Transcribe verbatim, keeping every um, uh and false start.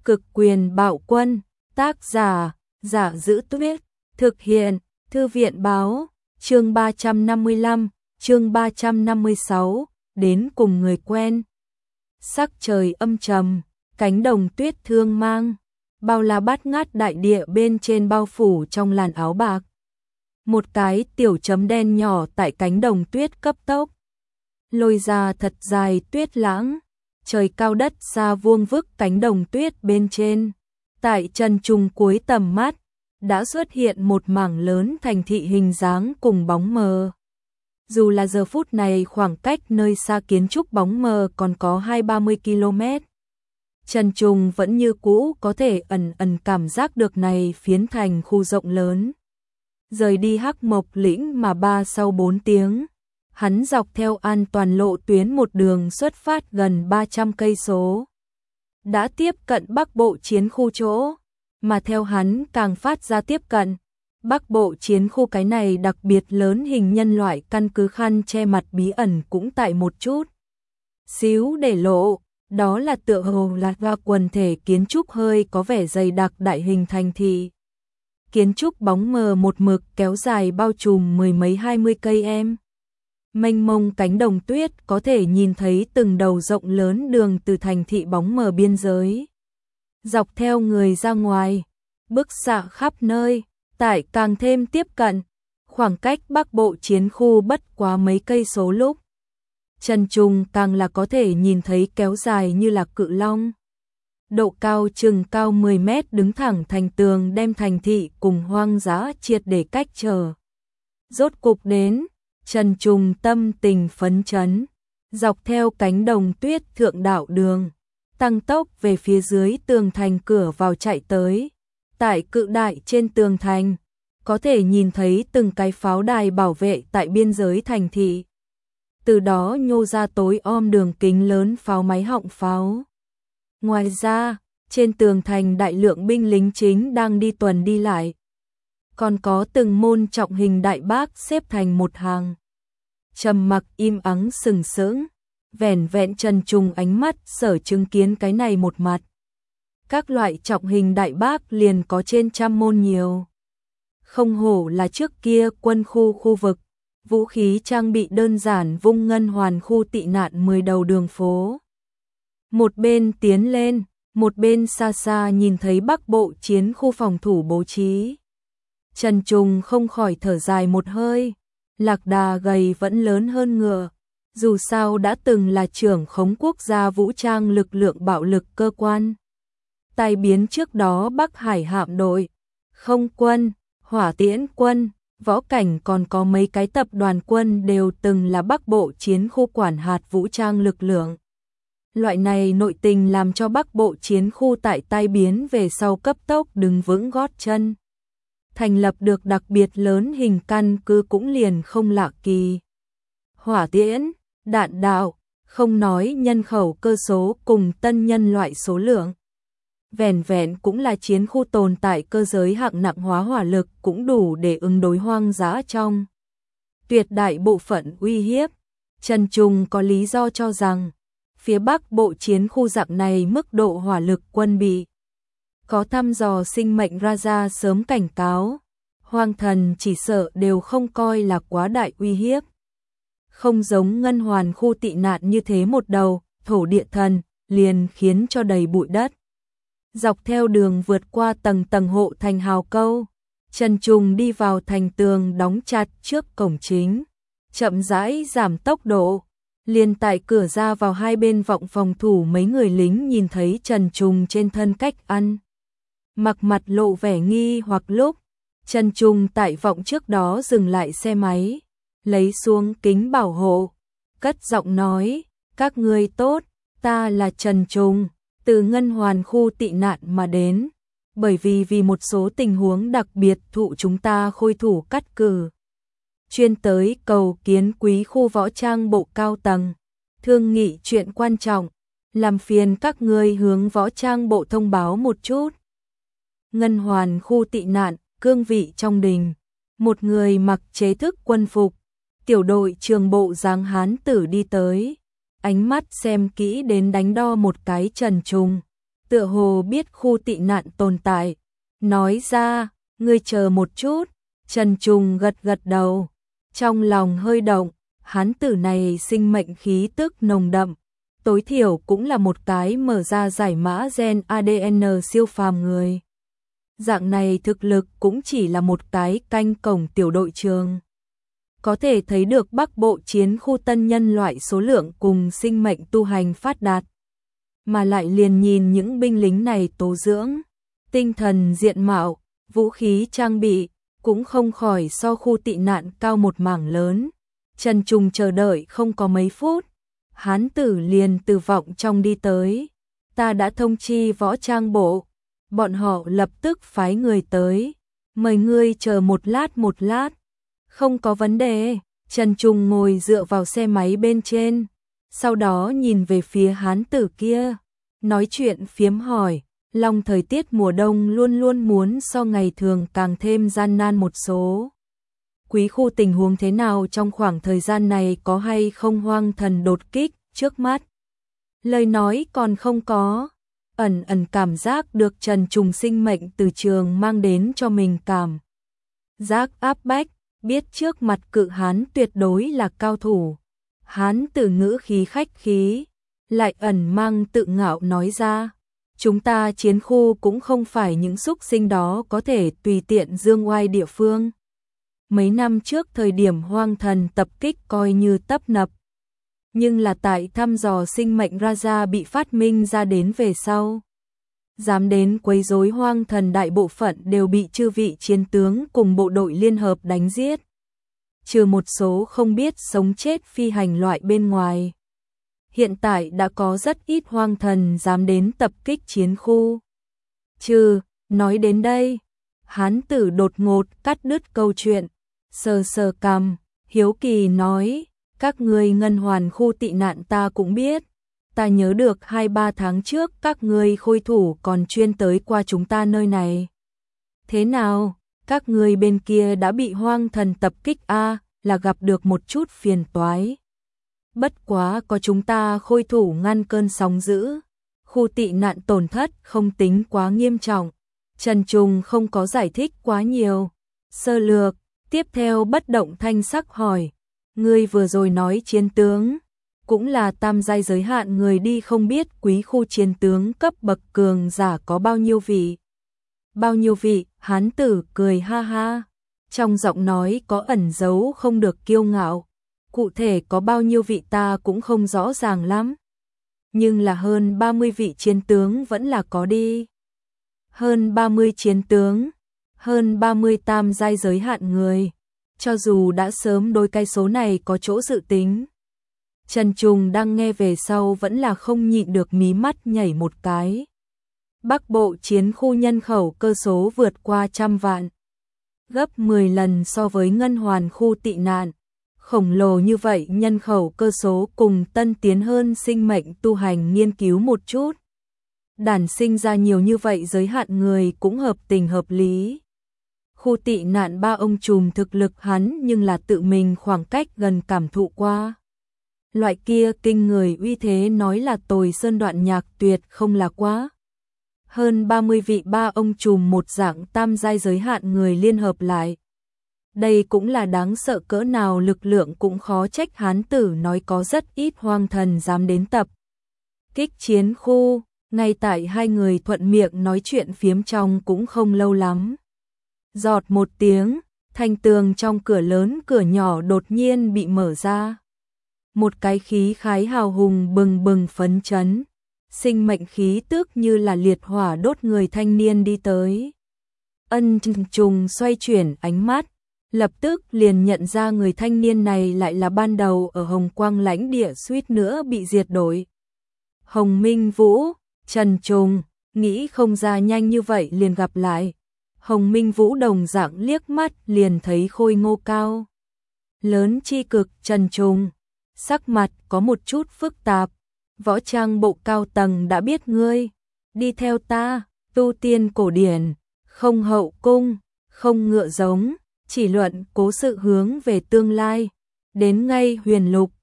Cực quyền bạo quân, tác giả, Giả Giữ Tuyết, thực hiện, Thư viện Báo, chương ba trăm năm mươi lăm, chương ba trăm năm mươi sáu, đến cùng người quen. Sắc trời âm trầm, cánh đồng tuyết thương mang, bao la bát ngát đại địa bên trên bao phủ trong làn áo bạc. Một cái tiểu chấm đen nhỏ tại cánh đồng tuyết cấp tốc lôi ra thật dài tuyết lãng, trời cao đất xa vuông vức cánh đồng tuyết bên trên. Tại chân trùng cuối tầm mắt, đã xuất hiện một mảng lớn thành thị hình dáng cùng bóng mờ. Dù là giờ phút này khoảng cách nơi xa kiến trúc bóng mờ còn có hai ba mươi ki lô mét. Trần Trùng vẫn như cũ có thể ẩn ẩn cảm giác được này phiến thành khu rộng lớn. Rời đi Hắc Mộc Lĩnh mà ba sau bốn tiếng, hắn dọc theo an toàn lộ tuyến một đường xuất phát gần ba trăm cây số. Đã tiếp cận Bắc Bộ chiến khu chỗ, mà theo hắn càng phát ra tiếp cận, Bắc Bộ chiến khu cái này đặc biệt lớn hình nhân loại căn cứ khăn che mặt bí ẩn cũng tại một chút xíu để lộ, đó là tựa hồ là và quần thể kiến trúc hơi có vẻ dày đặc đại hình thành thị. Kiến trúc bóng mờ một mực kéo dài bao trùm mười mấy hai mươi cây em. Mênh mông cánh đồng tuyết có thể nhìn thấy từng đầu rộng lớn đường từ thành thị bóng mờ biên giới. Dọc theo người ra ngoài, bức xạ khắp nơi, tại càng thêm tiếp cận, khoảng cách Bắc Bộ chiến khu bất quá mấy cây số lúc. Trần Trùng càng là có thể nhìn thấy kéo dài như là cự long. Độ cao chừng cao mười mét đứng thẳng thành tường đem thành thị cùng hoang dã triệt để cách trở. Rốt cục đến, Trần Trùng tâm tình phấn chấn, dọc theo cánh đồng tuyết thượng đạo đường, tăng tốc về phía dưới tường thành cửa vào chạy tới. Tại cự đại trên tường thành, có thể nhìn thấy từng cái pháo đài bảo vệ tại biên giới thành thị. Từ đó nhô ra tối om đường kính lớn pháo máy họng pháo. Ngoài ra, trên tường thành đại lượng binh lính chính đang đi tuần đi lại. Còn có từng môn trọng hình đại bác xếp thành một hàng. Trầm mặc im ắng sừng sững, vẻn vẹn Trần Trùng ánh mắt sở chứng kiến cái này một mặt. Các loại trọng hình đại bác liền có trên trăm môn nhiều. Không hổ là trước kia quân khu khu vực, vũ khí trang bị đơn giản vung ngân hoàn khu tị nạn mười đầu đường phố. Một bên tiến lên, một bên xa xa nhìn thấy Bắc Bộ chiến khu phòng thủ bố trí. Trần Trùng không khỏi thở dài một hơi, lạc đà gầy vẫn lớn hơn ngựa, dù sao đã từng là trưởng khống quốc gia vũ trang lực lượng bạo lực cơ quan. Tai biến trước đó Bắc Hải hạm đội, không quân, hỏa tiễn quân, võ cảnh còn có mấy cái tập đoàn quân đều từng là Bắc Bộ chiến khu quản hạt vũ trang lực lượng. Loại này nội tình làm cho Bắc Bộ chiến khu tại tai biến về sau cấp tốc đứng vững gót chân. Thành lập được đặc biệt lớn hình căn cứ cũng liền không lạ kỳ. Hỏa tiễn, đạn đạo, không nói nhân khẩu cơ số cùng tân nhân loại số lượng. Vẻn vẹn cũng là chiến khu tồn tại cơ giới hạng nặng hóa hỏa lực cũng đủ để ứng đối hoang dã trong tuyệt đại bộ phận uy hiếp. Trần Trùng có lý do cho rằng, phía Bắc Bộ chiến khu dạng này mức độ hỏa lực quân bị có thăm dò sinh mệnh ra ra sớm cảnh cáo, hoang thần chỉ sợ đều không coi là quá đại uy hiếp. Không giống ngân hoàn khu tị nạn như thế một đầu, thổ địa thần, liền khiến cho đầy bụi đất. Dọc theo đường vượt qua tầng tầng hộ thành hào câu, Trần Trùng đi vào thành tường đóng chặt trước cổng chính, chậm rãi giảm tốc độ. Liền tại cửa ra vào hai bên vọng phòng thủ mấy người lính nhìn thấy Trần Trùng trên thân cách ăn mặc mặt lộ vẻ nghi hoặc lúc, Trần Trùng tại vọng trước đó dừng lại xe máy, lấy xuống kính bảo hộ, cất giọng nói, các ngươi tốt, ta là Trần Trùng, từ ngân hoàn khu tị nạn mà đến, bởi vì vì một số tình huống đặc biệt thụ chúng ta khôi thủ cắt cử. Chuyên tới cầu kiến quý khu võ trang bộ cao tầng, thương nghị chuyện quan trọng, làm phiền các ngươi hướng võ trang bộ thông báo một chút. Ngân hoàn khu tị nạn, cương vị trong đình, một người mặc chế thức quân phục, tiểu đội trường bộ dáng hán tử đi tới, ánh mắt xem kỹ đến đánh đo một cái Trần Trùng, tựa hồ biết khu tị nạn tồn tại, nói ra, ngươi chờ một chút. Trần Trùng gật gật đầu, trong lòng hơi động, hán tử này sinh mệnh khí tức nồng đậm, tối thiểu cũng là một cái mở ra giải mã gen a đê en siêu phàm người. Dạng này thực lực cũng chỉ là một cái canh cổng tiểu đội trường. Có thể thấy được Bắc Bộ chiến khu tân nhân loại số lượng cùng sinh mệnh tu hành phát đạt. Mà lại liền nhìn những binh lính này tố dưỡng, tinh thần diện mạo, vũ khí trang bị, cũng không khỏi so khu tị nạn cao một mảng lớn. Trần Trùng chờ đợi không có mấy phút, hán tử liền từ vọng trong đi tới. Ta đã thông chi võ trang bộ, bọn họ lập tức phái người tới, mời ngươi chờ một lát một lát. Không có vấn đề. Trần Trùng ngồi dựa vào xe máy bên trên, sau đó nhìn về phía hán tử kia, nói chuyện phiếm hỏi, long thời tiết mùa đông luôn luôn muốn so ngày thường càng thêm gian nan một số. Quý khu tình huống thế nào trong khoảng thời gian này, có hay không hoang thần đột kích trước mắt? Lời nói còn không có, ẩn ẩn cảm giác được Trần Trùng sinh mệnh từ trường mang đến cho mình cảm giác áp bách, biết trước mặt cự hán tuyệt đối là cao thủ. Hán tử ngữ khí khách khí, lại ẩn mang tự ngạo nói ra, chúng ta chiến khu cũng không phải những xúc sinh đó có thể tùy tiện dương oai địa phương. Mấy năm trước thời điểm hoang thần tập kích coi như tấp nập, nhưng là tại thăm dò sinh mệnh Raja bị phát minh ra đến về sau, dám đến quấy rối hoang thần đại bộ phận đều bị chư vị chiến tướng cùng bộ đội liên hợp đánh giết. Trừ một số không biết sống chết phi hành loại bên ngoài, hiện tại đã có rất ít hoang thần dám đến tập kích chiến khu. Trừ, nói đến đây, hán tử đột ngột cắt đứt câu chuyện, sờ sờ cằm, hiếu kỳ nói, các ngươi ngân hoàn khu tị nạn ta cũng biết, ta nhớ được hai ba tháng trước các ngươi khôi thủ còn chuyên tới qua chúng ta nơi này. Thế nào, các ngươi bên kia đã bị hoang thần tập kích a, à, là gặp được một chút phiền toái. Bất quá có chúng ta khôi thủ ngăn cơn sóng dữ, khu tị nạn tổn thất không tính quá nghiêm trọng. Trần Trùng không có giải thích quá nhiều, sơ lược, tiếp theo bất động thanh sắc hỏi, ngươi vừa rồi nói chiến tướng, cũng là tam giai giới hạn người đi, không biết quý khu chiến tướng cấp bậc cường giả có bao nhiêu vị? Bao nhiêu vị? Hán tử cười ha ha, trong giọng nói có ẩn giấu không được kiêu ngạo, cụ thể có bao nhiêu vị ta cũng không rõ ràng lắm. Nhưng là hơn ba mươi vị chiến tướng vẫn là có đi. Hơn ba mươi chiến tướng, hơn ba mươi tam giai giới hạn người, cho dù đã sớm đôi cái số này có chỗ dự tính. Trần Trùng đang nghe về sau vẫn là không nhịn được mí mắt nhảy một cái. Bắc Bộ chiến khu nhân khẩu cơ số vượt qua trăm vạn, gấp mười lần so với ngân hoàn khu tị nạn. Khổng lồ như vậy nhân khẩu cơ số cùng tân tiến hơn sinh mệnh tu hành nghiên cứu một chút. Đản sinh ra nhiều như vậy giới hạn người cũng hợp tình hợp lý. Khu tị nạn ba ông trùm thực lực hắn nhưng là tự mình khoảng cách gần cảm thụ qua. Loại kia kinh người uy thế nói là tồi sơn đoạn nhạc tuyệt không là quá. Hơn ba mươi vị ba ông trùm một dạng tam giai giới hạn người liên hợp lại. Đây cũng là đáng sợ cỡ nào, lực lượng cũng khó trách hán tử nói có rất ít hoang thần dám đến tập kích chiến khu. Ngay tại hai người thuận miệng nói chuyện phiếm trong cũng không lâu lắm. Giọt một tiếng, thành tường trong cửa lớn cửa nhỏ đột nhiên bị mở ra. Một cái khí khái hào hùng bừng bừng phấn chấn, sinh mệnh khí tức như là liệt hỏa đốt người thanh niên đi tới. Ân Trùng xoay chuyển ánh mắt, lập tức liền nhận ra người thanh niên này lại là ban đầu ở Hồng Quang lãnh địa suýt nữa bị diệt đội. Hồng Minh Vũ, Trần Trùng, nghĩ không ra nhanh như vậy liền gặp lại. Hồng Minh Vũ đồng dạng liếc mắt liền thấy khôi ngô cao lớn chi cực Trần Trùng, sắc mặt có một chút phức tạp. Võ trang bộ cao tầng đã biết ngươi, đi theo ta, tu tiên cổ điển, không hậu cung, không ngựa giống, chỉ luận cố sự hướng về tương lai, đến ngay huyền lục,